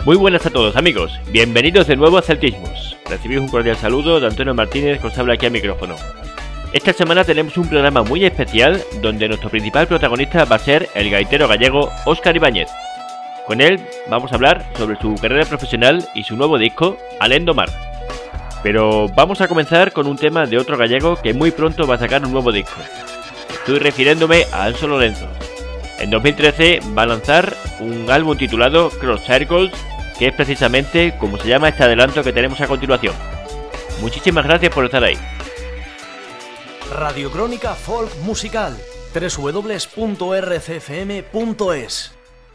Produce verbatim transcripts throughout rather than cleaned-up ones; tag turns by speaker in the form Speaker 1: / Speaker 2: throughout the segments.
Speaker 1: Muy buenas a todos amigos, bienvenidos de nuevo a Celtismos. Recibís un cordial saludo de Antonio Martínez, que os habla aquí al micrófono. Esta semana tenemos un programa muy especial donde nuestro principal protagonista va a ser el gaitero gallego Óscar Ibáñez. Con él vamos a hablar sobre su carrera profesional y su nuevo disco, Alén do Mar. Pero vamos a comenzar con un tema de otro gallego que muy pronto va a sacar un nuevo disco. Estoy refiriéndome a Anxo Lorenzo. En dos mil trece va a lanzar un álbum titulado Cross Circles, que es precisamente como se llama este adelanto que tenemos a continuación. Muchísimas gracias por estar ahí.
Speaker 2: Radio Crónica Folk Musical, doble u doble u doble u punto r c f m punto es.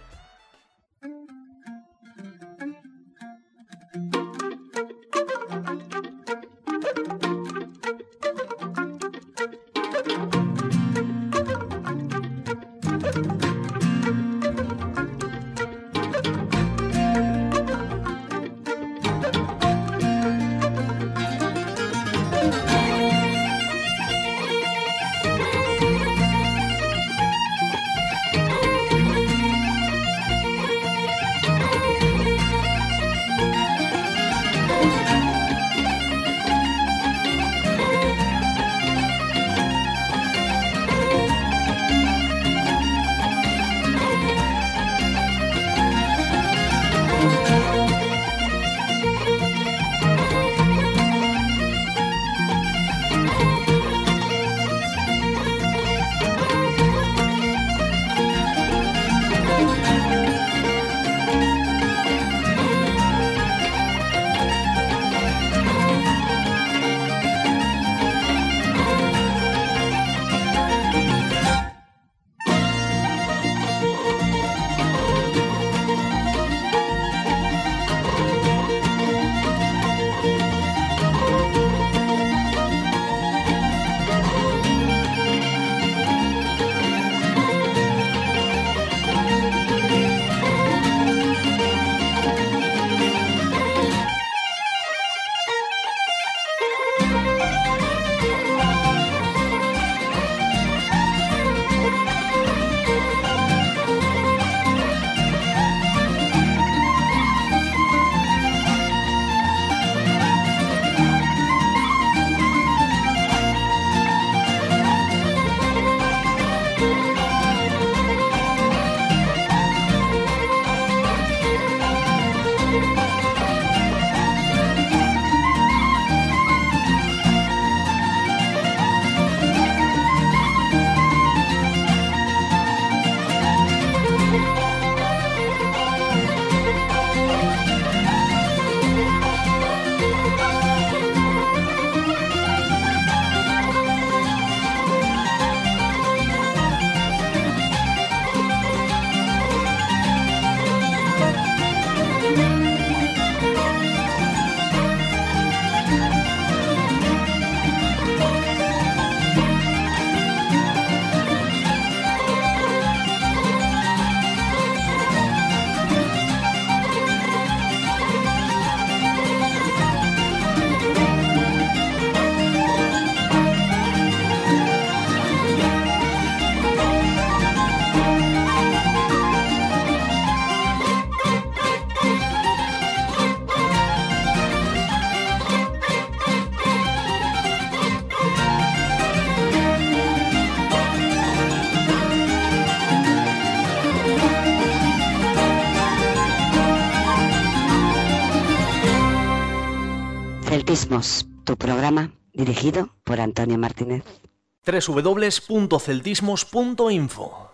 Speaker 3: Celtismos, tu programa dirigido por Antonio Martínez.
Speaker 2: doble u doble u doble u punto celtismos punto info.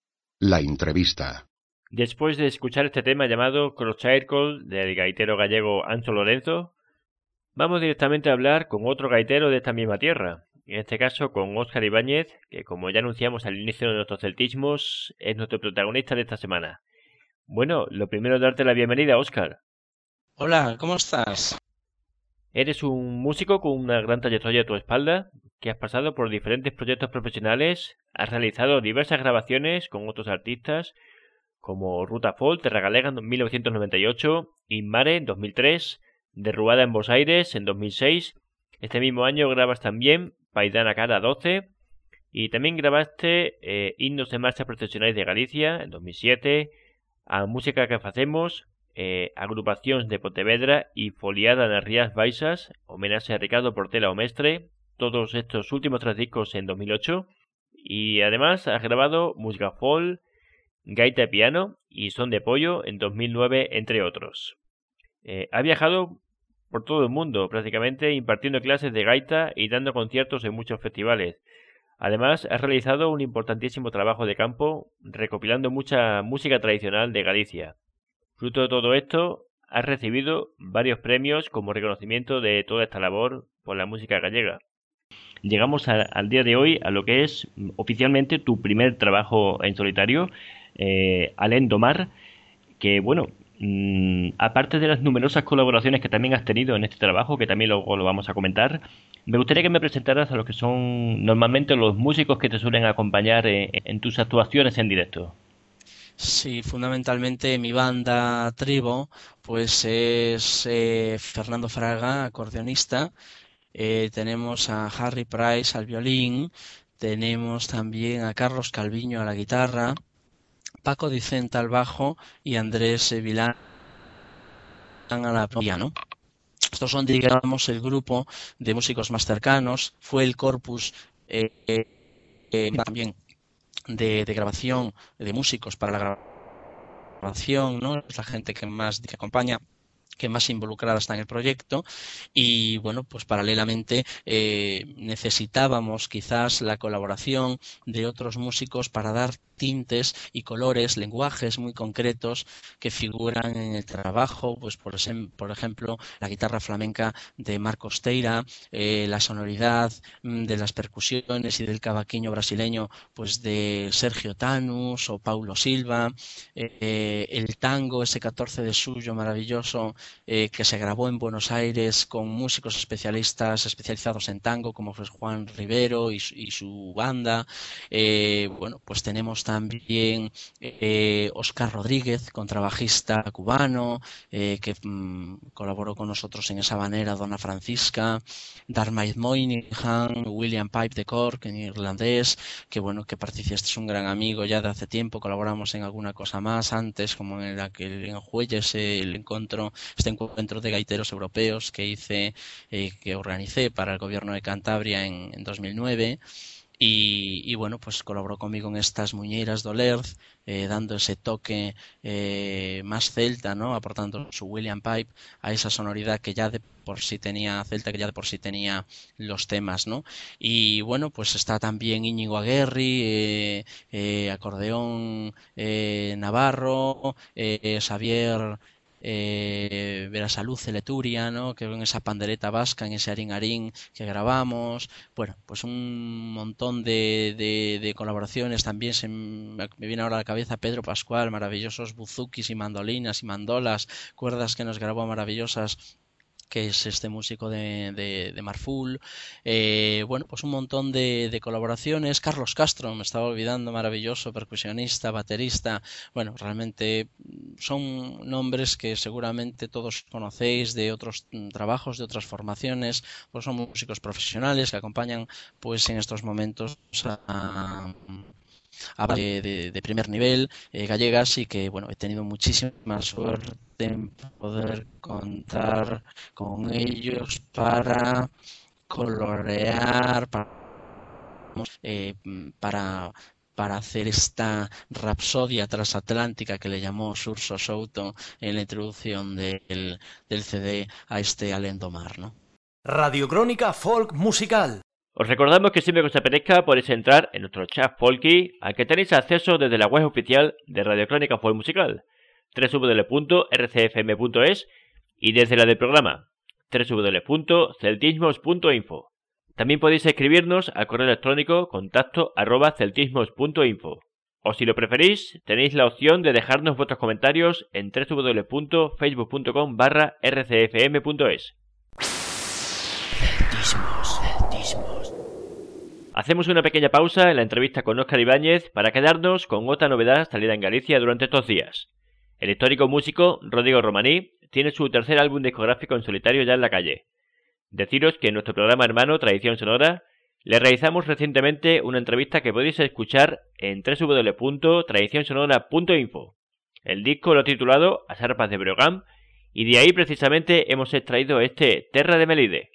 Speaker 4: La entrevista.
Speaker 1: Después de escuchar este tema llamado Cross Circles del gaitero gallego Anxo Lorenzo, vamos directamente a hablar con otro gaitero de esta misma tierra, en este caso con Óscar Ibáñez, que como ya anunciamos al inicio de nuestros celtismos, es nuestro protagonista de esta semana. Bueno, lo primero es darte la bienvenida, Óscar.
Speaker 5: Hola, ¿cómo estás?
Speaker 1: Eres un músico con una gran trayectoria a tu espalda, que has pasado por diferentes proyectos profesionales, has realizado diversas grabaciones con otros artistas, como Ruta Folk, Terra Galega en mil novecientos noventa y ocho, In Mare en dos mil tres, Derrubada en Buenos Aires en dos mil seis. Este mismo año grabas también Paidana Cara doce, y también grabaste eh, Himnos de Marcha Procesionales de Galicia en dos mil siete, A Música que Facemos eh, Agrupacions de Pontevedra y Foliada nas Rías Baixas, homenaje a Ricardo Portela o Mestre, todos estos últimos tres discos en dos mil ocho, y además ha grabado música folk, gaita de piano y son de pollo en dos mil nueve, entre otros. Eh, ha viajado por todo el mundo prácticamente impartiendo clases de gaita y dando conciertos en muchos festivales. Además, ha realizado un importantísimo trabajo de campo recopilando mucha música tradicional de Galicia. Fruto de todo esto, ha recibido varios premios como reconocimiento de toda esta labor por la música gallega. Llegamos a, al día de hoy a lo que es oficialmente tu primer trabajo en solitario, eh, Alén do Mar, que bueno, mmm, aparte de las numerosas colaboraciones que también has tenido en este trabajo, que también luego lo vamos a comentar, me gustaría que me presentaras a los que son normalmente los músicos que te suelen acompañar en, en tus actuaciones en directo.
Speaker 5: Sí, fundamentalmente mi banda Tribo, pues es eh, Fernando Fraga, acordeonista, eh, tenemos a Harry Price al violín, tenemos también a Carlos Calviño a la guitarra, Paco Dicenta al bajo y Andrés Vilán a la piano. Estos son, digamos, el grupo de músicos más cercanos. Fue el corpus eh, eh, también de, de grabación de músicos para la grabación, ¿no? Es la gente que más que acompaña, que más involucrada está en el proyecto, y bueno, pues paralelamente eh, necesitábamos quizás la colaboración de otros músicos para dar tintes y colores, lenguajes muy concretos que figuran en el trabajo, pues por, ese, por ejemplo la guitarra flamenca de Marcos Teira, eh, la sonoridad de las percusiones y del cavaquinho brasileño pues de Sergio Tanus o Paulo Silva, eh, el tango ese catorce de suyo maravilloso eh, que se grabó en Buenos Aires con músicos especialistas especializados en tango como fue Juan Rivero y, y su banda. Eh, bueno, pues tenemos también eh, Oscar Rodríguez, contrabajista cubano, eh, que mm, colaboró con nosotros en esa manera, Dona Francisca, Darmaid Moynihan, William Pipe de Cork, en irlandés, que bueno, que participa, este es un gran amigo ya de hace tiempo, colaboramos en alguna cosa más antes, como en la que en Juelles, eh, el encuentro, este encuentro de gaiteros europeos que hice, eh, que organicé para el gobierno de Cantabria en, en dos mil nueve. Y, y bueno, pues colaboró conmigo en estas Muñeiras do Lerz, eh, dando ese toque eh, más celta, ¿no? Aportando su William Pipe a esa sonoridad que ya de por sí tenía celta, que ya de por sí tenía los temas, ¿no? Y bueno, pues está también Íñigo Aguerri, eh, eh, acordeón eh, navarro, eh, Xavier Eh, Verasalud Leturia, ¿no? Que en esa pandereta vasca, en ese arín arín que grabamos. Bueno, pues un montón de, de, de colaboraciones. También se me, me viene ahora a la cabeza Pedro Pascual, maravillosos buzukis y mandolinas y mandolas, cuerdas que nos grabó maravillosas, que es este músico de, de, de Marful. Eh, bueno, pues un montón de, de colaboraciones. Carlos Castro, me estaba olvidando, maravilloso, percusionista, baterista. Bueno, realmente son nombres que seguramente todos conocéis de otros trabajos, de otras formaciones, pues son músicos profesionales que acompañan pues en estos momentos a... a de, de, de primer nivel, eh, gallegas, y que bueno, he tenido muchísima suerte en poder contar con ellos para colorear, para, eh, para para hacer esta rapsodia transatlántica que le llamó Xurxo Souto en la introducción del, del C D a este Alén do Mar, ¿no?
Speaker 2: Radiocrónica Folk Musical.
Speaker 1: Os recordamos que siempre que os apetezca podéis entrar en nuestro chat folky al que tenéis acceso desde la web oficial de Radiocrónica Folk Musical, doble u doble u doble u punto r c f m punto es, y desde la del programa, doble u doble u doble u punto celtismos punto info. También podéis escribirnos al correo electrónico contacto arroba celtismos punto info. O si lo preferís, tenéis la opción de dejarnos vuestros comentarios en doble u doble u doble u punto facebook punto com barra r c f m punto es.
Speaker 2: Celtismos, celtismos.
Speaker 1: Hacemos una pequeña pausa en la entrevista con Óscar Ibáñez para quedarnos con otra novedad salida en Galicia durante estos días. El histórico músico Rodrigo Romaní tiene su tercer álbum discográfico en solitario ya en la calle. Deciros que en nuestro programa hermano Tradición Sonora le realizamos recientemente una entrevista que podéis escuchar en doble u doble u doble u punto tradición sonora punto info. El disco lo ha titulado As arpas de Breogán y de ahí precisamente hemos extraído este Terra de Melide.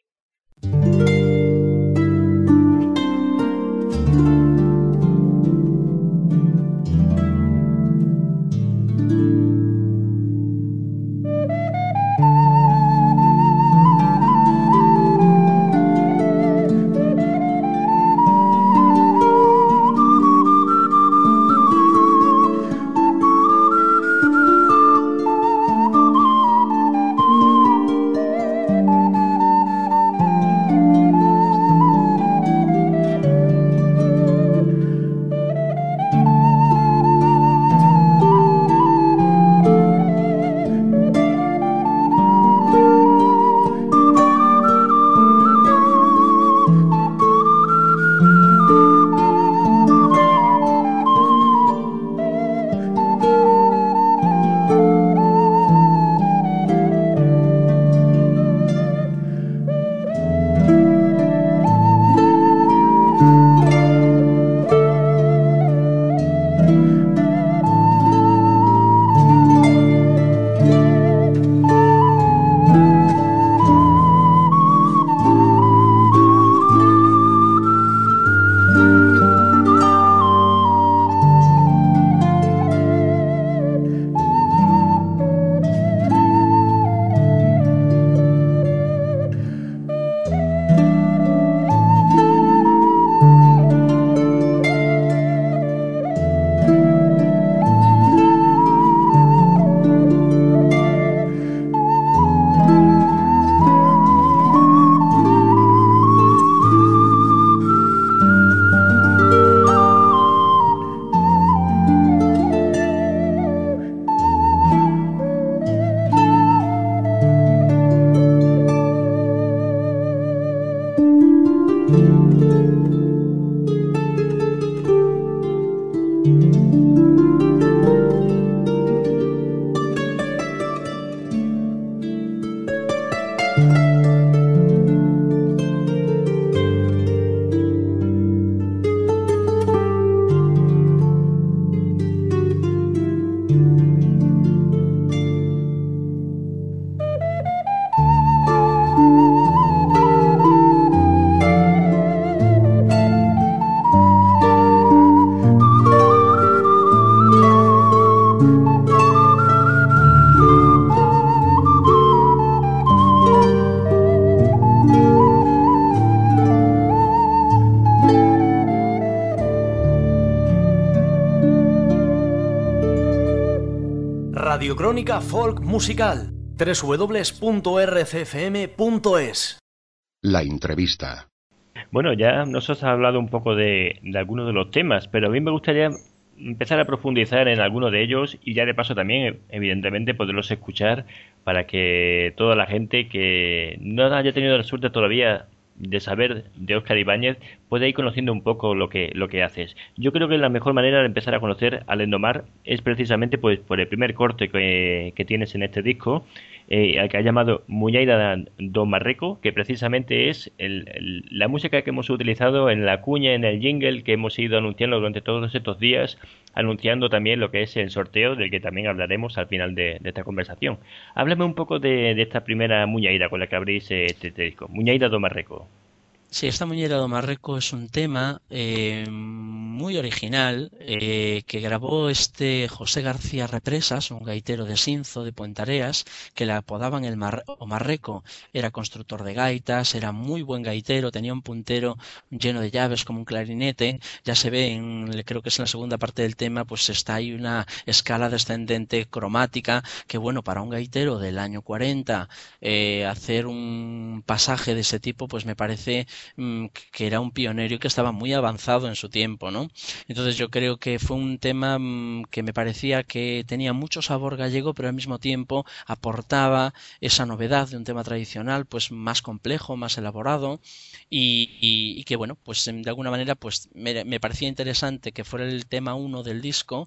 Speaker 2: Radiocrónica Folk Musical, doble u doble u doble u punto r c f m punto es.
Speaker 4: La entrevista.
Speaker 1: Bueno, ya nos has hablado un poco de, de algunos de los temas, pero a mí me gustaría empezar a profundizar en algunos de ellos y ya de paso también, evidentemente, poderlos escuchar para que toda la gente que no haya tenido la suerte todavía de saber de Óscar Ibáñez pueda ir conociendo un poco lo que lo que haces. Yo creo que la mejor manera de empezar a conocer a Lendomar es precisamente pues por el primer corte que, que tienes en este disco, eh, que ha llamado Muñeira do Marreco, que precisamente es el, el, la música que hemos utilizado en la cuña, en el jingle que hemos ido anunciando durante todos estos días, anunciando también lo que es el sorteo, del que también hablaremos al final de, de esta conversación. Háblame un poco de, de esta primera Muñeira con la que abrís este, este disco, Muñeira do Marreco.
Speaker 5: Sí, esta Muñeira do Marreco es un tema eh, muy original eh, que grabó este José García Represas, un gaitero de Sinzo, de Puentareas, que le apodaban el Mar o Marreco. Era constructor de gaitas, era muy buen gaitero, tenía un puntero lleno de llaves como un clarinete. Ya se ve, en, creo que es en la segunda parte del tema, pues está ahí una escala descendente cromática que, bueno, para un gaitero del año cuarenta, eh, hacer un pasaje de ese tipo, pues me parece que era un pionero y que estaba muy avanzado en su tiempo, ¿no? Entonces yo creo que fue un tema que me parecía que tenía mucho sabor gallego, pero al mismo tiempo aportaba esa novedad de un tema tradicional, pues más complejo, más elaborado y, y, y que, bueno, pues de alguna manera pues me, me parecía interesante que fuera el tema uno del disco,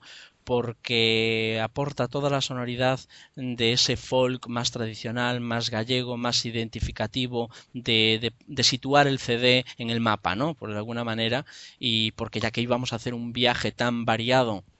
Speaker 5: porque aporta toda la sonoridad de ese folk más tradicional, más gallego, más identificativo, de, de, de situar el C D en el mapa, ¿no? Por alguna manera, y porque ya que íbamos a hacer un viaje tan variado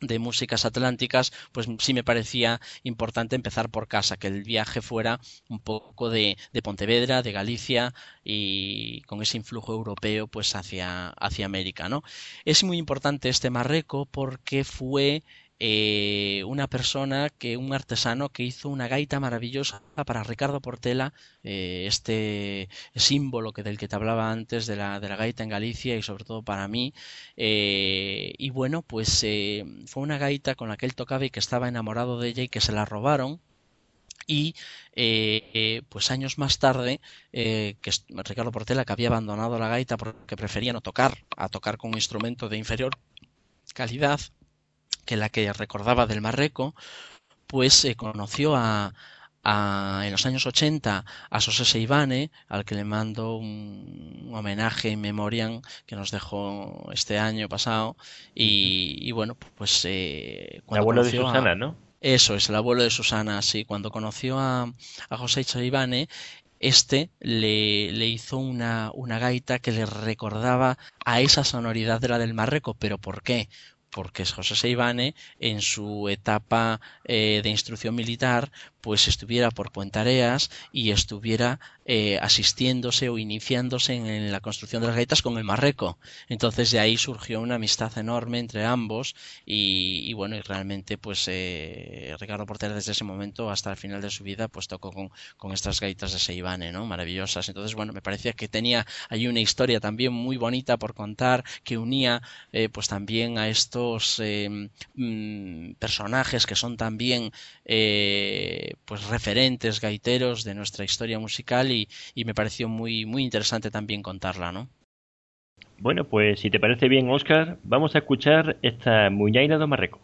Speaker 5: de músicas atlánticas, pues sí me parecía importante empezar por casa, que el viaje fuera un poco de, de Pontevedra, de Galicia y con ese influjo europeo pues hacia, hacia América, ¿no? Es muy importante este marreco porque fue eh, una persona, que un artesano que hizo una gaita maravillosa para Ricardo Portela, eh, este símbolo que del que te hablaba antes de la, de la gaita en Galicia y sobre todo para mí, eh, y bueno, pues eh, fue una gaita con la que él tocaba y que estaba enamorado de ella y que se la robaron. Y eh, eh, pues años más tarde, eh, que Ricardo Portela, que había abandonado la gaita porque prefería no tocar, a tocar con un instrumento de inferior calidad que la que recordaba del marreco, pues eh, conoció a, a, en los años ochenta a Xosé Seivane, al que le mando un, un homenaje in memoriam que nos dejó este año pasado, y, y bueno, pues eh,
Speaker 1: El
Speaker 5: cuando
Speaker 1: abuelo de
Speaker 5: conoció
Speaker 1: Susana,
Speaker 5: a,
Speaker 1: ¿no?
Speaker 5: Eso es, el abuelo de Susana, sí. Cuando conoció a, a José Seivane, este le, le hizo una, una gaita que le recordaba a esa sonoridad de la del marreco. ¿Pero por qué? Porque José Seivane, en su etapa eh, de instrucción militar, pues estuviera por Puentareas y estuviera eh, asistiéndose o iniciándose en, en la construcción de las gaitas con el marreco. Entonces de ahí surgió una amistad enorme entre ambos y, y bueno, y realmente pues eh, Ricardo Portela desde ese momento hasta el final de su vida pues tocó con, con estas gaitas de Seivane, ¿no? Maravillosas. Entonces bueno, me parecía que tenía ahí una historia también muy bonita por contar, que unía eh, pues también a estos eh, mm, personajes que son también eh, pues referentes gaiteros de nuestra historia musical y, y me pareció muy, muy interesante también contarla, ¿no?
Speaker 1: Bueno, pues si te parece bien, Óscar, vamos a escuchar esta Muñaira do Marreco.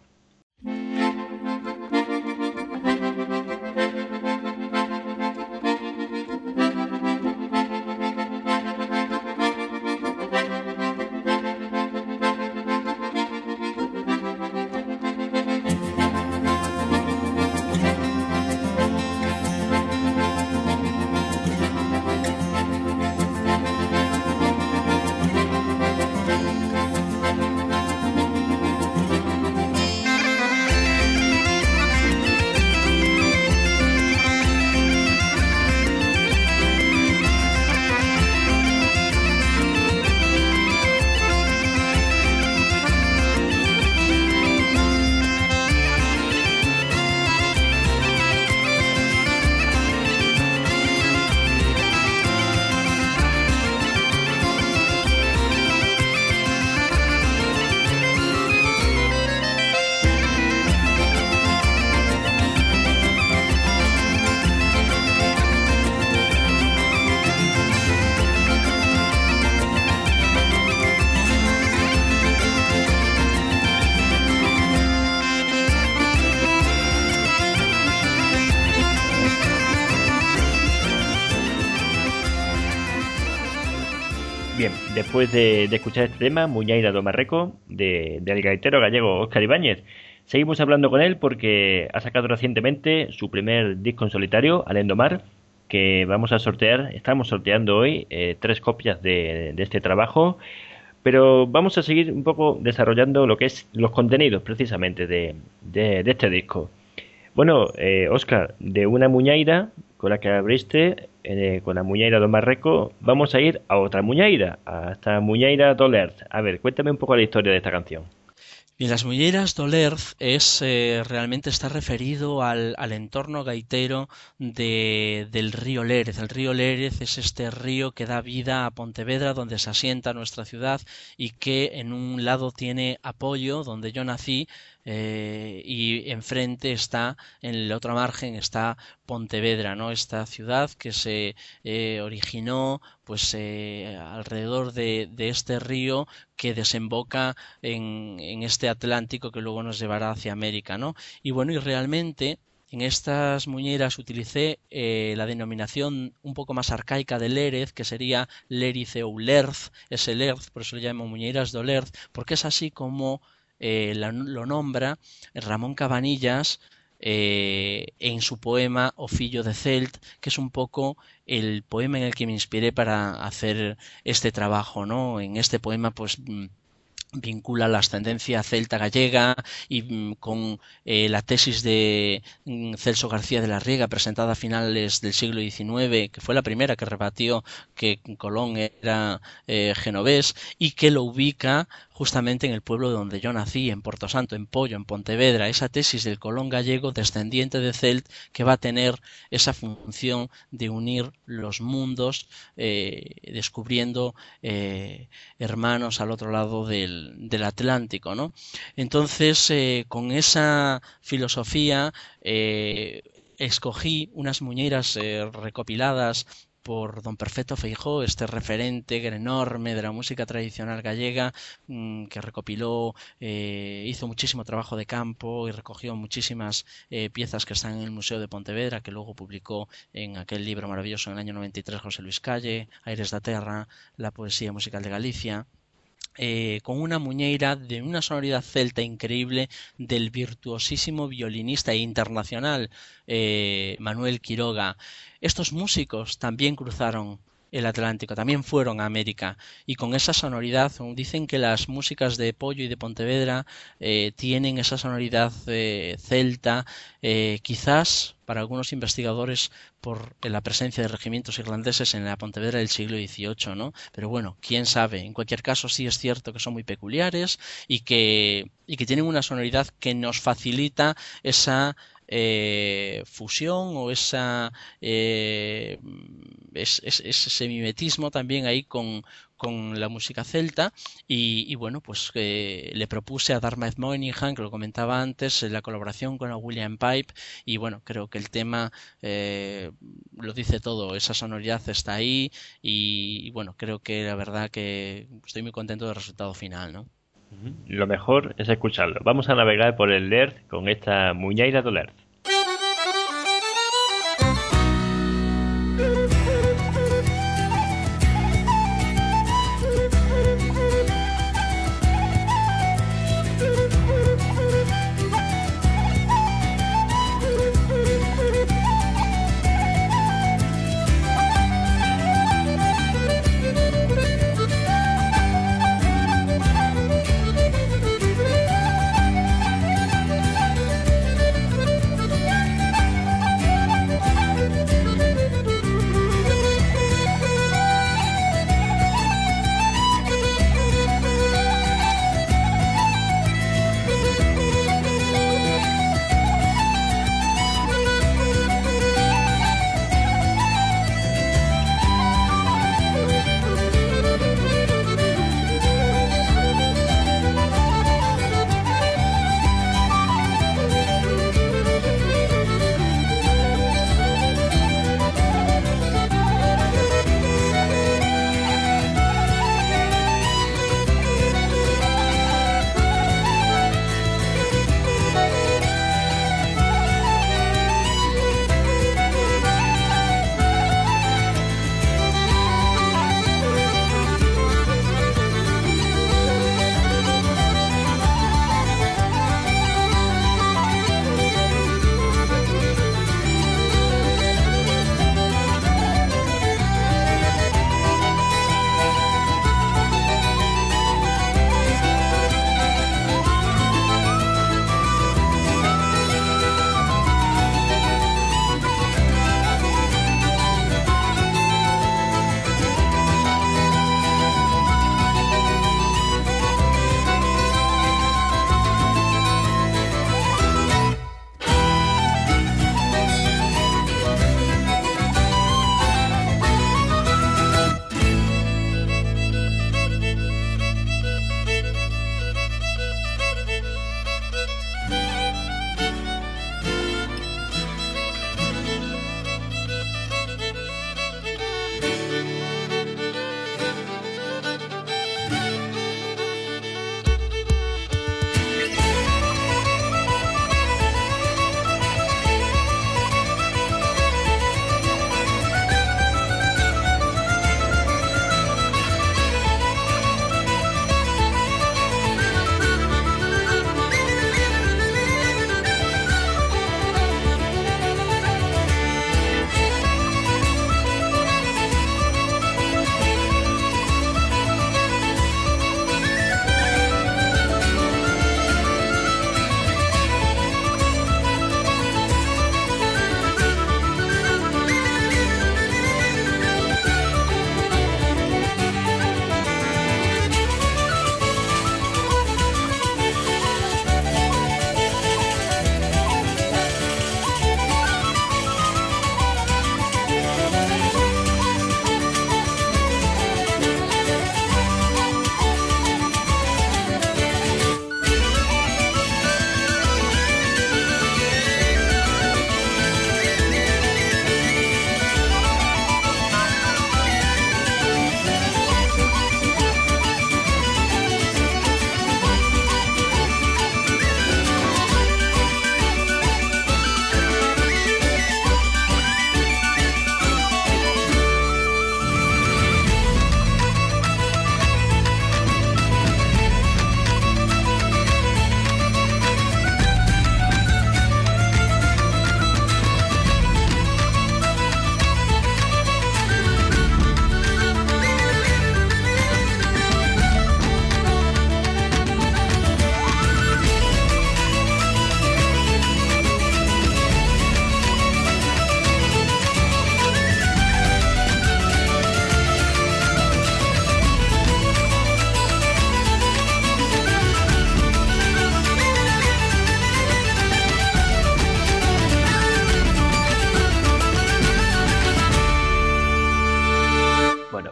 Speaker 1: Bien, después de, de escuchar este tema, Muñaira do Marreco, de, del gaitero gallego Óscar Ibáñez, seguimos hablando con él porque ha sacado recientemente su primer disco en solitario, Alén do Mar, que vamos a sortear, estamos sorteando hoy eh, tres copias de, de este trabajo, pero vamos a seguir un poco desarrollando lo que es los contenidos precisamente de, de, de este disco. Bueno, eh, Óscar, de una muñaira con la que abriste, eh, con la Muñaira do Marreco, vamos a ir a otra muñaira, a esta Muñaira do Lerz. A ver, cuéntame un poco la historia de esta canción.
Speaker 5: Bien, las Muñeiras do Lerz es eh, realmente está referido al, al entorno gaitero de, del río Lérez. El río Lérez es este río que da vida a Pontevedra, donde se asienta nuestra ciudad y que en un lado tiene Apoio, donde yo nací, eh, y enfrente está, en el otro margen está Pontevedra, ¿no? Esta ciudad que se eh, originó pues eh, alrededor de, de este río que desemboca en, en este Atlántico que luego nos llevará hacia América, ¿no? Y bueno, y realmente en estas muñeiras utilicé eh, la denominación un poco más arcaica de Lérez, que sería Lérice ou Lerz, ese Lerz, por eso le llamo Muñeiras do Lerz, porque es así como eh, la, lo nombra Ramón Cabanillas eh, en su poema O fillo de Celt, que es un poco el poema en el que me inspiré para hacer este trabajo, ¿no? En este poema pues vincula la ascendencia celta gallega y mm, con eh, la tesis de mm, Celso García de la Riega presentada a finales del siglo diecinueve, que fue la primera que rebatió que Colón era eh, genovés y que lo ubica justamente en el pueblo donde yo nací, en Porto Santo, en Pollo, en Pontevedra, esa tesis del Colón gallego descendiente de Celt que va a tener esa función de unir los mundos, eh, descubriendo eh, hermanos al otro lado del, del Atlántico, ¿no? Entonces, eh, con esa filosofía, eh, escogí unas muñeiras eh, recopiladas por don Perfecto Feijóo, este referente enorme de la música tradicional gallega, mmm, que recopiló, eh, hizo muchísimo trabajo de campo y recogió muchísimas eh, piezas que están en el Museo de Pontevedra, que luego publicó en aquel libro maravilloso en el año noventa y tres José Luis Calle, Aires da Terra, la poesía musical de Galicia. Eh, con una muñeira de una sonoridad celta increíble del virtuosísimo violinista internacional eh, Manuel Quiroga. Estos músicos también cruzaron el Atlántico, también fueron a América y con esa sonoridad, dicen que las músicas de Pollo y de Pontevedra eh, tienen esa sonoridad eh, celta, eh, quizás para algunos investigadores por la presencia de regimientos irlandeses en la Pontevedra del siglo dieciocho, ¿no? Pero bueno, quién sabe. En cualquier caso, sí es cierto que son muy peculiares y que, y que tienen una sonoridad que nos facilita esa eh, fusión o esa eh, es, es, ese mimetismo también ahí con, con la música celta y, y bueno, pues eh, le propuse a Dartmouth Moynihan, que lo comentaba antes, la colaboración con la William Pipe y bueno, creo que el tema eh, lo dice todo, esa sonoridad está ahí y, y bueno, creo que la verdad que estoy muy contento del resultado final, ¿no?
Speaker 1: Lo mejor es escucharlo. Vamos a navegar por el Lerz con esta Muñeira do Lerz.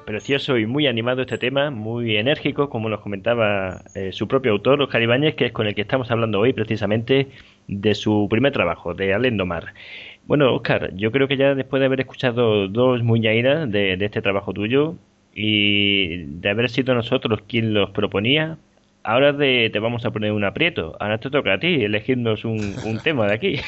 Speaker 1: precioso y muy animado este tema, muy enérgico, como nos comentaba eh, su propio autor, Óscar Ibáñez, que es con el que estamos hablando hoy precisamente de su primer trabajo, de Alén do Mar. Bueno, Óscar, yo creo que ya después de haber escuchado dos muñairas de, de este trabajo tuyo y de haber sido nosotros quien los proponía, ahora de, te vamos a poner un aprieto. Ahora te toca a ti elegirnos un, un tema de aquí.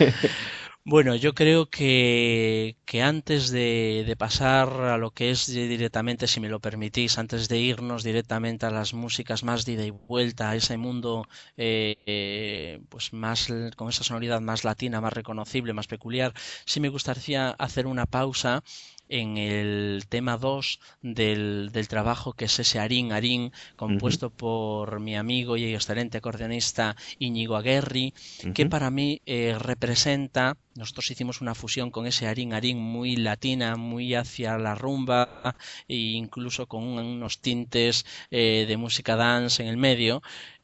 Speaker 5: Bueno, yo creo que, que antes de, de pasar a lo que es directamente, si me lo permitís, antes de irnos directamente a las músicas más de ida y vuelta, a ese mundo eh, eh, pues más con esa sonoridad más latina, más reconocible, más peculiar, sí me gustaría hacer una pausa en el tema dos del, del trabajo, que es ese Arín Arín, compuesto uh-huh. por mi amigo y excelente acordeonista Íñigo Aguerri, uh-huh. que para mí eh, representa, nosotros hicimos una fusión con ese Arín Arín muy latina, muy hacia la rumba e incluso con unos tintes eh, de música dance en el medio.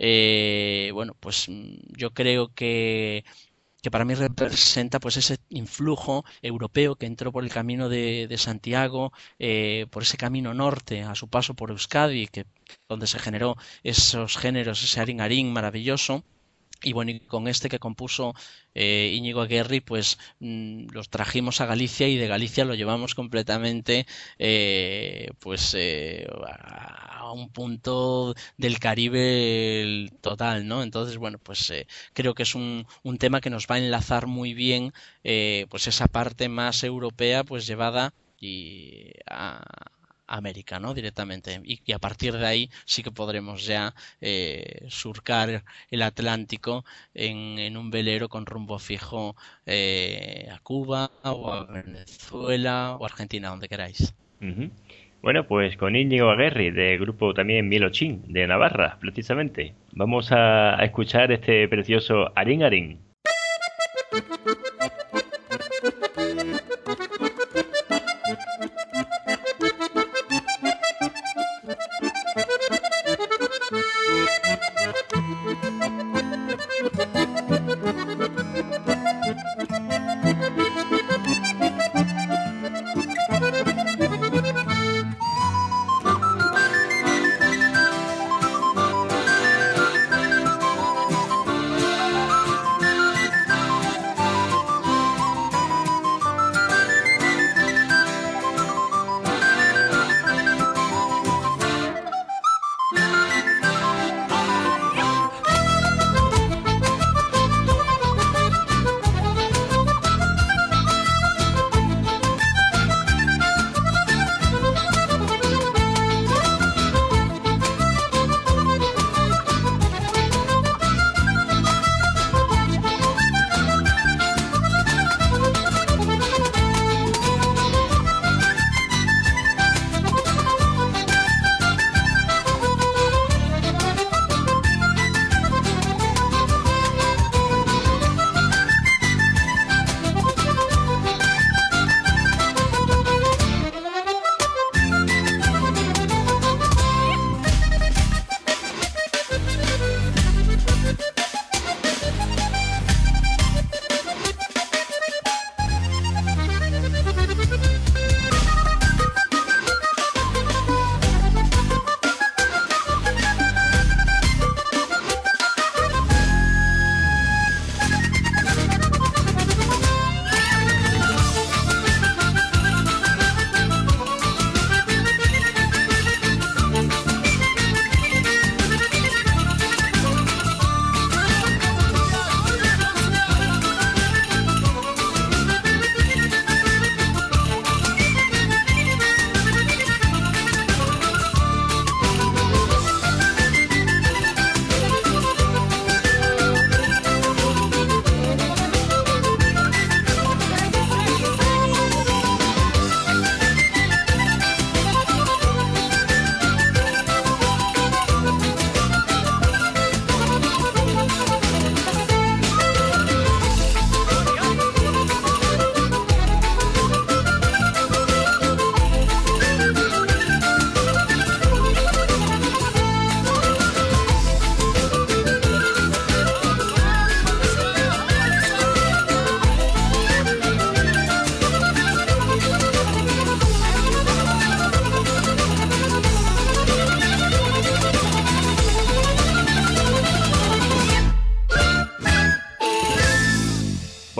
Speaker 5: Eh, bueno, pues yo creo que que para mí representa pues ese influjo europeo que entró por el camino de, de Santiago, eh, por ese camino norte, a su paso por Euskadi, que, donde se generó esos géneros, ese Arín Arín maravilloso. Y bueno, y con este que compuso eh, Íñigo Aguerri, pues mmm, los trajimos a Galicia y de Galicia lo llevamos completamente eh, pues eh, a un punto del Caribe total, ¿no? Entonces, bueno, pues eh, creo que es un, un tema que nos va a enlazar muy bien eh, pues esa parte más europea pues llevada y a América, ¿no? Directamente, y, y a partir de ahí sí que podremos ya eh, surcar el Atlántico en, en un velero con rumbo fijo eh, a Cuba o a Venezuela o Argentina, donde queráis.
Speaker 1: Uh-huh. Bueno, pues con Íñigo Aguerri, del grupo también Mielochín, de Navarra, precisamente. Vamos a, a escuchar este precioso Arín Arín.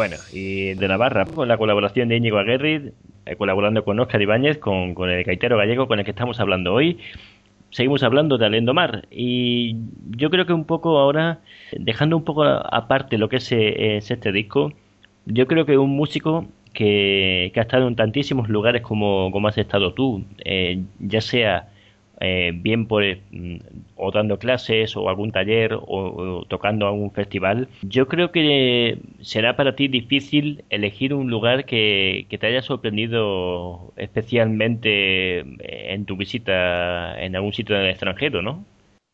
Speaker 1: Bueno, y de Navarra, con la colaboración de Íñigo Aguerri, eh, colaborando con Óscar Ibáñez, con, con el gaitero gallego con el que estamos hablando hoy. Seguimos hablando de Alendomar, y yo creo que un poco ahora, dejando un poco aparte lo que es, es este disco, yo creo que un músico que, que ha estado en tantísimos lugares como, como has estado tú, eh, ya sea eh, bien por mm, o dando clases o algún taller o, o tocando a un festival, yo creo que será para ti difícil elegir un lugar que, que te haya sorprendido especialmente en tu visita en algún sitio del extranjero, ¿no?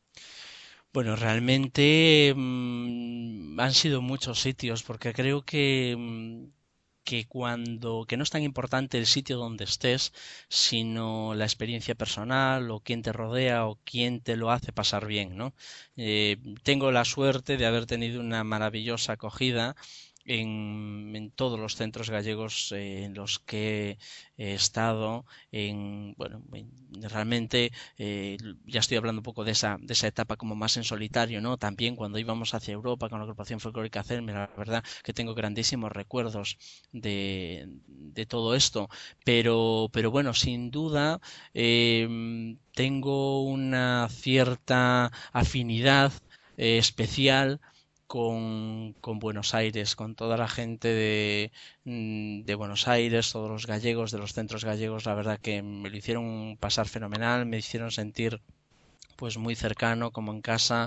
Speaker 5: Bueno, realmente mm, han sido muchos sitios, porque creo que, mm, que cuando, que no es tan importante el sitio donde estés, sino la experiencia personal o quién te rodea o quién te lo hace pasar bien, ¿no? Eh, tengo la suerte de haber tenido una maravillosa acogida en, en todos los centros gallegos eh, en los que he estado. En, bueno, en- realmente eh, ya estoy hablando un poco de esa, de esa etapa como más en solitario, ¿no? También cuando íbamos hacia Europa con la agrupación folclórica Cerme, la verdad que tengo grandísimos recuerdos de, de todo esto. Pero, pero bueno, sin duda em, tengo una cierta afinidad eh, especial con, con Buenos Aires, con toda la gente de, mm, de Buenos Aires, todos los gallegos, de los centros gallegos, la verdad que me lo hicieron pasar fenomenal, me hicieron sentir pues muy cercano, como en casa,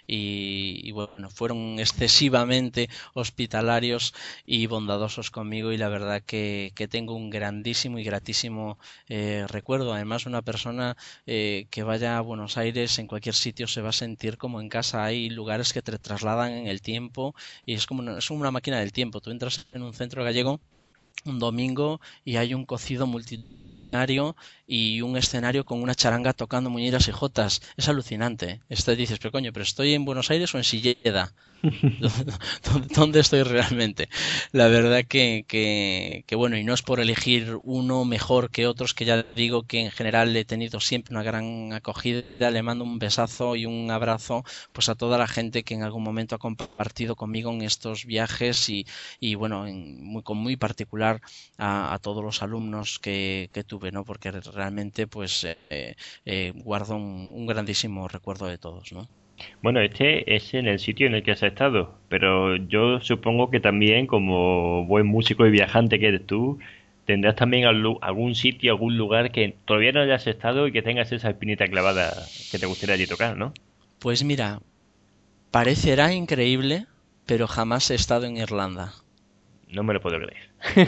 Speaker 5: y, y bueno, fueron excesivamente hospitalarios y bondadosos conmigo, y la verdad que, que tengo un grandísimo y gratísimo eh, recuerdo. Además, una persona eh, que vaya a Buenos Aires en cualquier sitio se va a sentir como en casa. Hay lugares que te trasladan en el tiempo y es como una, es como una máquina del tiempo. Tú entras en un centro gallego un domingo y hay un cocido multitudinario y un escenario con una charanga tocando muñeiras y jotas. Es alucinante. Este dices, pero coño, ¿pero estoy en Buenos Aires o en Silleda? ¿Dónde, dónde estoy realmente? La verdad que, que, que bueno, y no es por elegir uno mejor que otros, que ya digo que en general he tenido siempre una gran acogida. Le mando un besazo y un abrazo pues a toda la gente que en algún momento ha compartido conmigo en estos viajes y, y bueno, en, muy, con muy particular a, a todos los alumnos que, que tuve, ¿no? Porque realmente pues eh, eh, guardo un, un grandísimo recuerdo de todos, ¿no?
Speaker 1: Bueno, este es en el sitio en el que has estado, pero yo supongo que también, como buen músico y viajante que eres tú, tendrás también algu- algún sitio, algún lugar que todavía no hayas estado y que tengas esa espinita clavada que te gustaría allí tocar, ¿no?
Speaker 5: Pues mira, parecerá increíble, pero jamás he estado en Irlanda.
Speaker 1: No me lo puedo creer.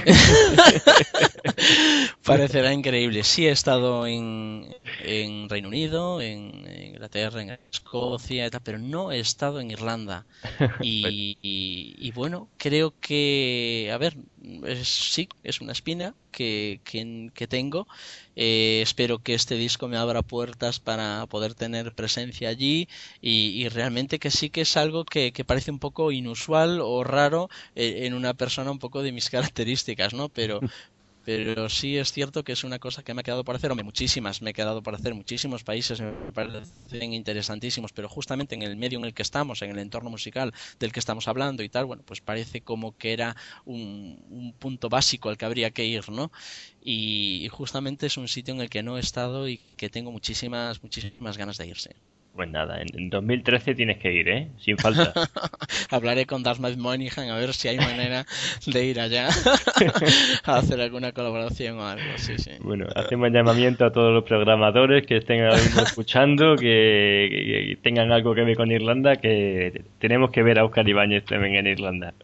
Speaker 5: Parecerá increíble. Sí he estado en, en Reino Unido, en, en Inglaterra, en Escocia, y tal, pero no he estado en Irlanda.
Speaker 1: Pues,
Speaker 5: Y, y- y bueno, creo que, a ver, es- sí, es una espina que, que, que tengo. Eh, espero que este disco me abra puertas para poder tener presencia allí y, y realmente que sí que es algo que, que parece un poco inusual o raro eh, en una persona un poco de mis características, ¿no? Pero, pero sí es cierto que es una cosa que me ha quedado por hacer, hombre, muchísimas, me he quedado por hacer, muchísimos países me parecen interesantísimos, pero justamente en el medio en el que estamos, en el entorno musical del que estamos hablando y tal, bueno, pues parece como que era un, un punto básico al que habría que ir, ¿no? Y, y justamente es un sitio en el que no he estado y que tengo muchísimas, muchísimas ganas de irse.
Speaker 1: pues nada, en, en dos mil trece tienes que ir, ¿eh? Sin falta.
Speaker 5: Hablaré con Dasmad Moynihan a ver si hay manera de ir allá a hacer alguna colaboración o algo, sí, sí.
Speaker 1: Bueno, hacemos llamamiento a todos los programadores que estén ahora mismo escuchando, que, que- que tengan algo que ver con Irlanda, que tenemos que ver a Óscar Ibáñez también en Irlanda.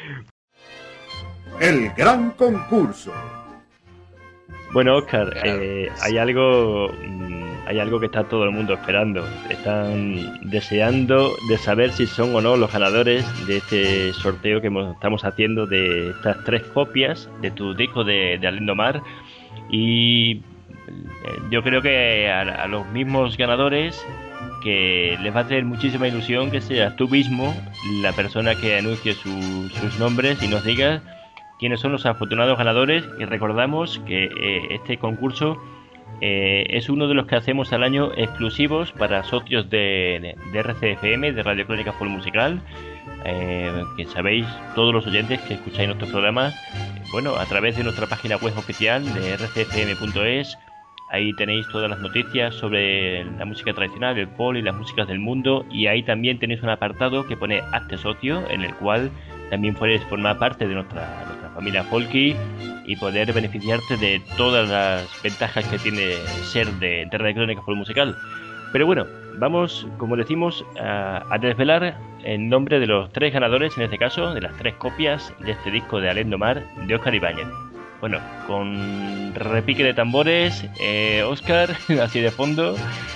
Speaker 6: El gran concurso.
Speaker 1: Bueno, Óscar, eh, hay algo, mm, hay algo que está todo el mundo esperando. Están deseando de saber si son o no los ganadores de este sorteo que hemos- estamos haciendo de estas tres copias de tu disco de, de Alendomar. Y eh, yo creo que a, a los mismos ganadores que les va a hacer muchísima ilusión que seas tú mismo la persona que anuncie su- sus nombres y nos digas quiénes son los afortunados ganadores. Y recordamos que eh, este concurso eh, es uno de los que hacemos al año exclusivos para socios de, de, de R C F M, de Radio Crónica Folk Musical, eh, que sabéis, todos los oyentes que escucháis nuestros programas, eh, bueno, a través de nuestra página web oficial de r c f m punto es. Ahí tenéis todas las noticias sobre la música tradicional, el folk y las músicas del mundo, y ahí también tenéis un apartado que pone Hazte socio, en el cual también puedes formar parte de nuestra, nuestra familia folky y poder beneficiarte de todas las ventajas que tiene ser de, de Radio Crónica Folk Musical. Pero bueno, vamos, como decimos, a, a desvelar el nombre de los tres ganadores, en este caso, de las tres copias de este disco de Alendo Mar de Óscar Ibáñez. Bueno, con repique de tambores, eh, Óscar, así de fondo.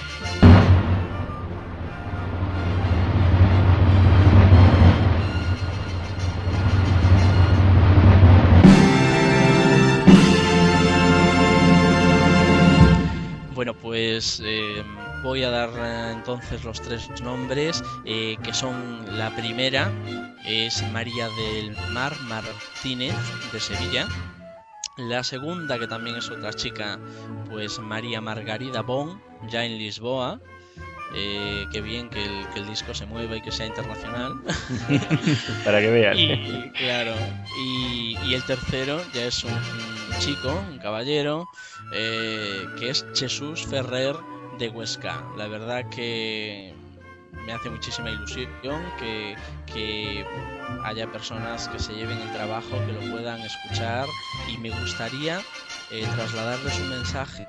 Speaker 5: Bueno, pues eh, voy a dar eh, entonces los tres nombres, eh, que son: la primera es María del Mar Martínez, de Sevilla. La segunda, que también es otra chica, pues María Margarida Bon, ya en Lisboa. Eh, qué bien que el, que el disco se mueva y que sea internacional.
Speaker 1: Para que vean.
Speaker 5: Y, claro. Y, y el tercero ya es un, un chico, un caballero, eh, que es Jesús Ferrer, de Huesca. La verdad que me hace muchísima ilusión que, que haya personas que se lleven el trabajo, que lo puedan escuchar, y me gustaría eh, trasladarles un mensaje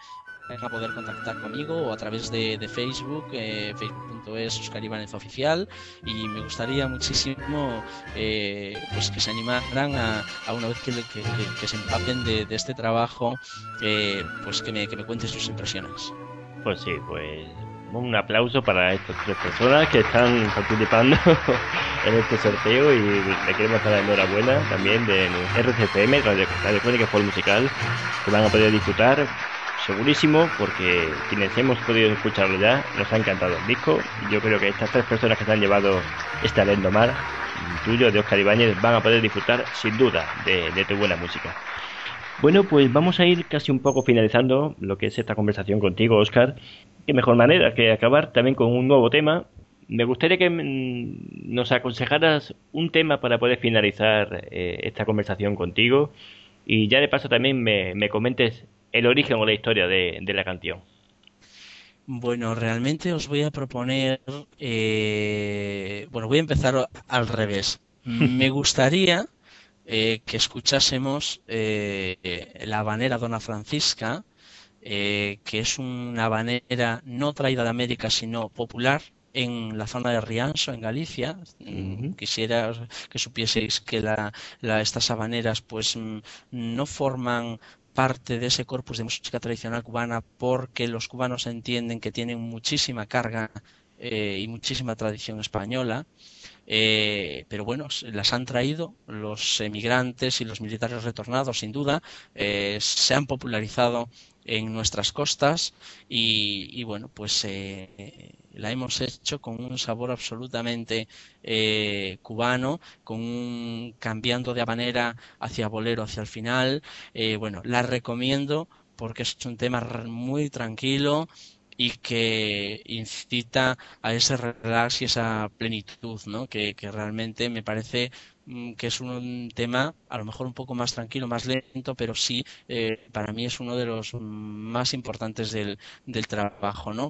Speaker 5: a poder contactar conmigo o a través de, de Facebook, eh, facebook punto es Óscar Ibáñez Oficial, y me gustaría muchísimo eh, pues que se animaran a, a una vez que, que, que, que se empapen de, de este trabajo, eh, pues que me, que me cuenten sus impresiones.
Speaker 1: Pues sí, pues un aplauso para estas tres personas que están participando en este sorteo, y le queremos dar la enhorabuena también de R C F M, Radio Crónica Folk Musical, que van a poder disfrutar segurísimo, porque quienes hemos podido escucharlo ya nos ha encantado el disco, y yo creo que estas tres personas que se han llevado este Alendo Mar tuyo de Óscar Ibáñez van a poder disfrutar sin duda de, de tu buena música. Bueno, pues vamos a ir casi un poco finalizando lo que es esta conversación contigo, Óscar. Qué mejor manera que acabar también con un nuevo tema. Me gustaría que nos aconsejaras un tema para poder finalizar eh, esta conversación contigo, y ya de paso también me, me comentes el origen o la historia de, de la canción.
Speaker 5: Bueno, realmente os voy a proponer, eh, bueno, voy a empezar al revés. Me gustaría eh, que escuchásemos eh, la habanera Dona Francisca, eh, que es una habanera no traída de América, sino popular en la zona de Rianxo, en Galicia. Uh-huh. Quisiera que supieseis que la, la, estas habaneras pues no forman parte de ese corpus de música tradicional cubana, porque los cubanos entienden que tienen muchísima carga eh, y muchísima tradición española. Eh, pero bueno, las han traído los emigrantes y los militares retornados, sin duda. Eh, se han popularizado en nuestras costas, y, y bueno, pues eh, la hemos hecho con un sabor absolutamente eh, cubano, con un, cambiando de habanera hacia bolero hacia el final. Eh, bueno, la recomiendo porque es un tema muy tranquilo y que incita a ese relax y esa plenitud, ¿no? Que, que realmente me parece mm, que es un tema a lo mejor un poco más tranquilo, más lento, pero sí, eh, para mí es uno de los más importantes del, del trabajo, ¿no?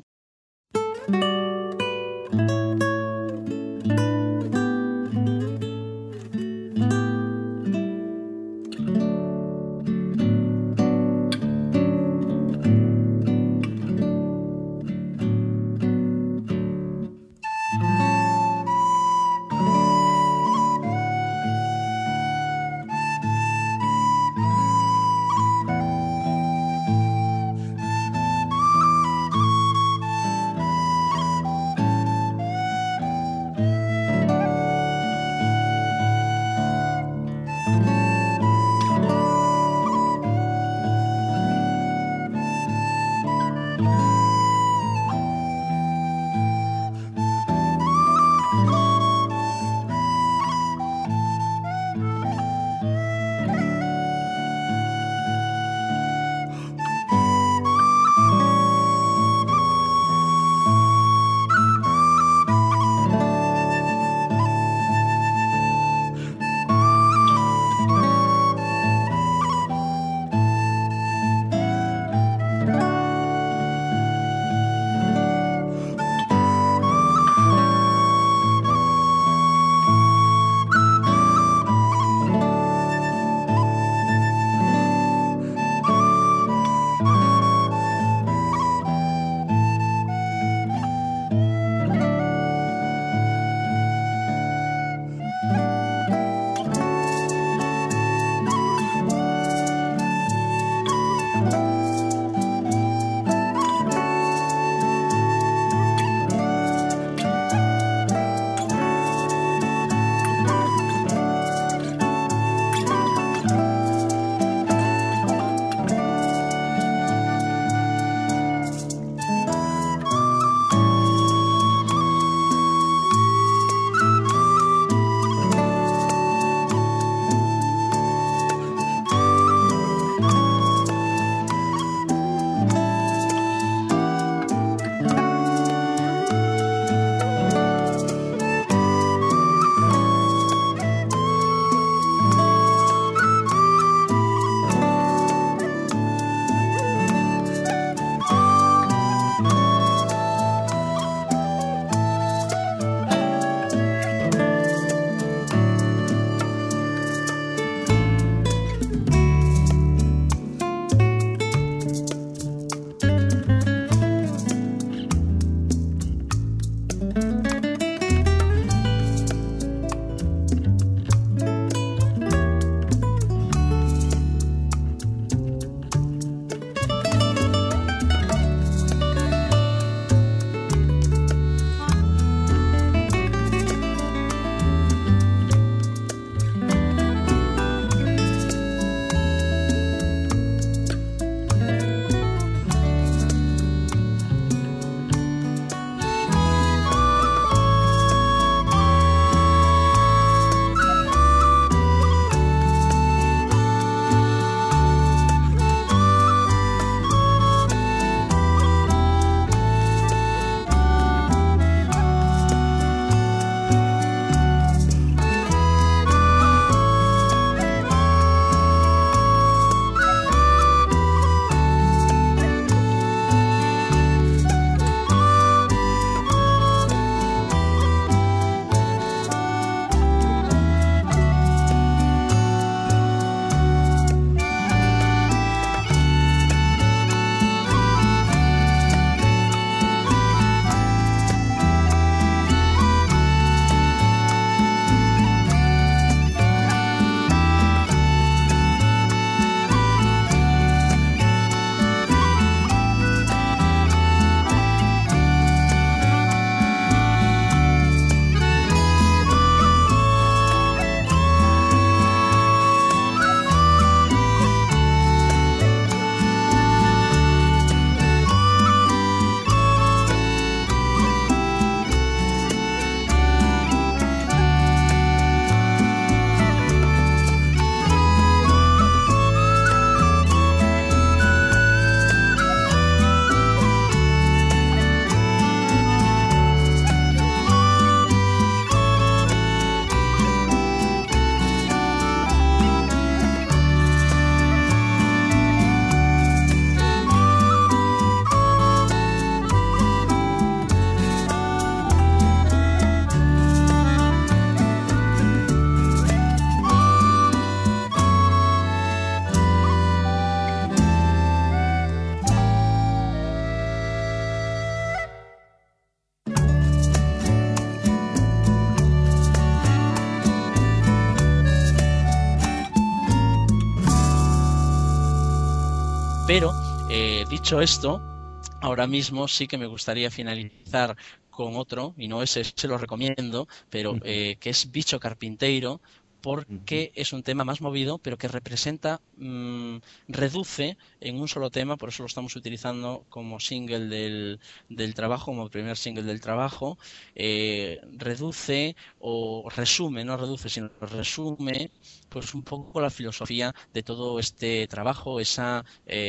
Speaker 5: Pero, eh, dicho esto, ahora mismo sí que me gustaría finalizar con otro, y no ese, se lo recomiendo, pero eh, que es Bicho Carpinteiro, porque es un tema más movido, pero que representa, mmm, reduce en un solo tema, por eso lo estamos utilizando como single del, del trabajo, como primer single del trabajo, eh, reduce o resume, no reduce, sino resume pues un poco la filosofía de todo este trabajo, esa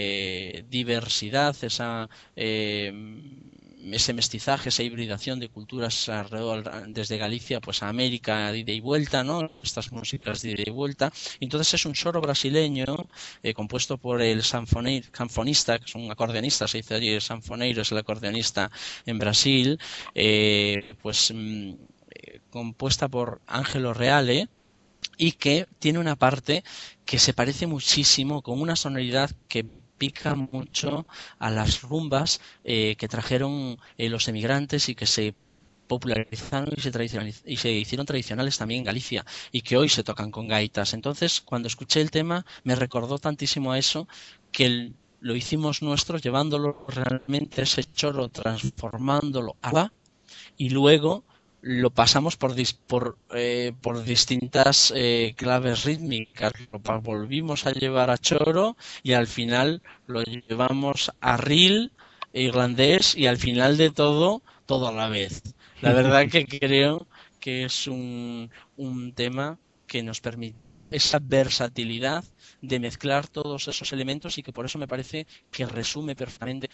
Speaker 5: eh, diversidad, esa... Eh, ese mestizaje, esa hibridación de culturas alrededor, desde Galicia pues a América, de ida y vuelta, ¿no? Estas músicas de ida y vuelta. Entonces es un choro brasileño eh, compuesto por el sanfoneiro, sanfonista, que es un acordeonista, se dice allí, el sanfoneiro es el acordeonista en Brasil, eh, pues mm, eh, compuesta por Ángelo Reale, y que tiene una parte que se parece muchísimo, con una sonoridad que pica mucho a las rumbas eh, que trajeron eh, los emigrantes y que se popularizaron y se, y se hicieron tradicionales también en Galicia y que hoy se tocan con gaitas. Entonces, cuando escuché el tema, me recordó tantísimo a eso que el, lo hicimos nuestro, llevándolo realmente ese choro, transformándolo a va, y luego lo pasamos por dis, por, eh, por distintas eh, claves rítmicas, lo volvimos a llevar a choro y al final lo llevamos a reel, irlandés, y al final de todo, todo a la vez. La verdad que creo que es un, un tema que nos permite esa versatilidad de mezclar todos esos elementos y que por eso me parece que resume perfectamente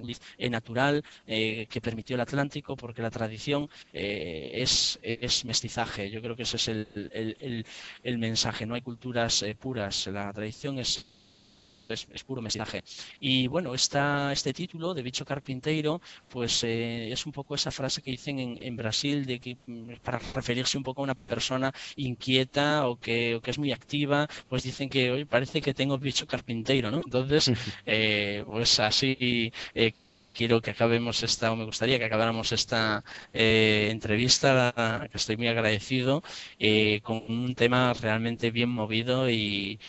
Speaker 5: el natural eh, que permitió el Atlántico, porque la tradición eh, es, es mestizaje. Yo creo que ese es el, el, el, el mensaje. No hay culturas eh, puras, la tradición es Es, es puro mestizaje. Y bueno, esta, este título de Bicho Carpinteiro, pues eh, es un poco esa frase que dicen en, en Brasil, de que para referirse un poco a una persona inquieta o que, o que es muy activa, pues dicen que hoy parece que tengo bicho carpinteiro, ¿no? Entonces, eh, pues así eh, quiero que acabemos esta, o me gustaría que acabáramos esta eh, entrevista, que estoy muy agradecido, eh, con un tema realmente bien movido y,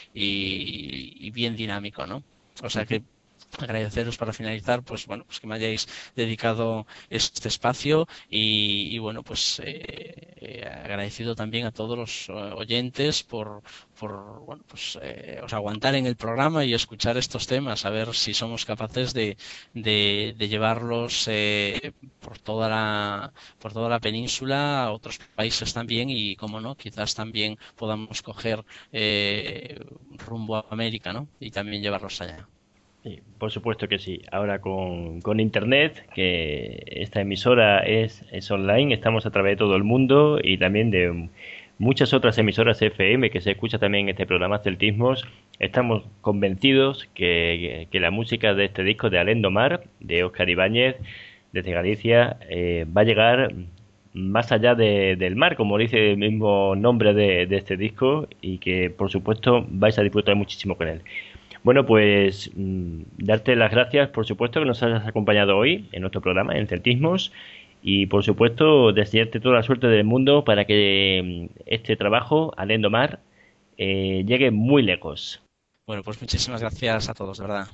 Speaker 5: y, y bien dinámico, ¿no? O sea que agradeceros para finalizar, pues bueno, pues que me hayáis dedicado este espacio y, y bueno, pues eh, eh, agradecido también a todos los oyentes por, por bueno, pues eh, os aguantar en el programa y escuchar estos temas, a ver si somos capaces de, de, de llevarlos eh, por toda la por toda la península, a otros países también, y como no, quizás también podamos coger eh, rumbo a América, ¿no? Y también llevarlos allá.
Speaker 1: Sí, por supuesto que sí. Ahora con, con internet, que esta emisora es, es online, estamos a través de todo el mundo y también de muchas otras emisoras F M que se escucha también en este programa Celtismos. Estamos convencidos que, que la música de este disco de Alén do Mar, de Óscar Ibáñez, desde Galicia, eh, va a llegar más allá de, del mar, como dice el mismo nombre de, de este disco, y que por supuesto vais a disfrutar muchísimo con él. Bueno, pues mmm, darte las gracias, por supuesto, que nos hayas acompañado hoy en nuestro programa, en Celtismos, y por supuesto desearte toda la suerte del mundo para que este trabajo, Alén do Mar, eh, llegue muy lejos.
Speaker 5: Bueno, pues muchísimas gracias a todos, de verdad.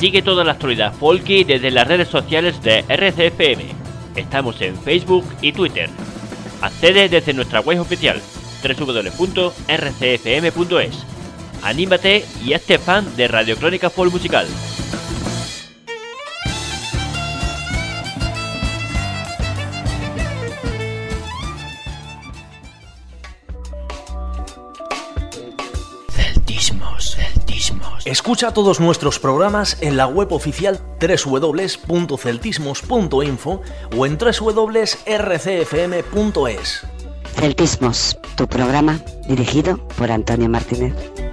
Speaker 1: Sigue toda la actualidad folky desde las redes sociales de R C F M. Estamos en Facebook y Twitter. Accede desde nuestra web oficial doble u doble u doble u punto r c f m punto es. Anímate y hazte fan de Radio Crónica Folk Musical.
Speaker 2: Celtismos, celtismos. Escucha todos nuestros programas en la web oficial doble u doble u doble u punto celtismos punto info o en doble u doble u doble u punto r c f m punto es.
Speaker 3: Celtismos, tu programa dirigido por Antonio Martínez.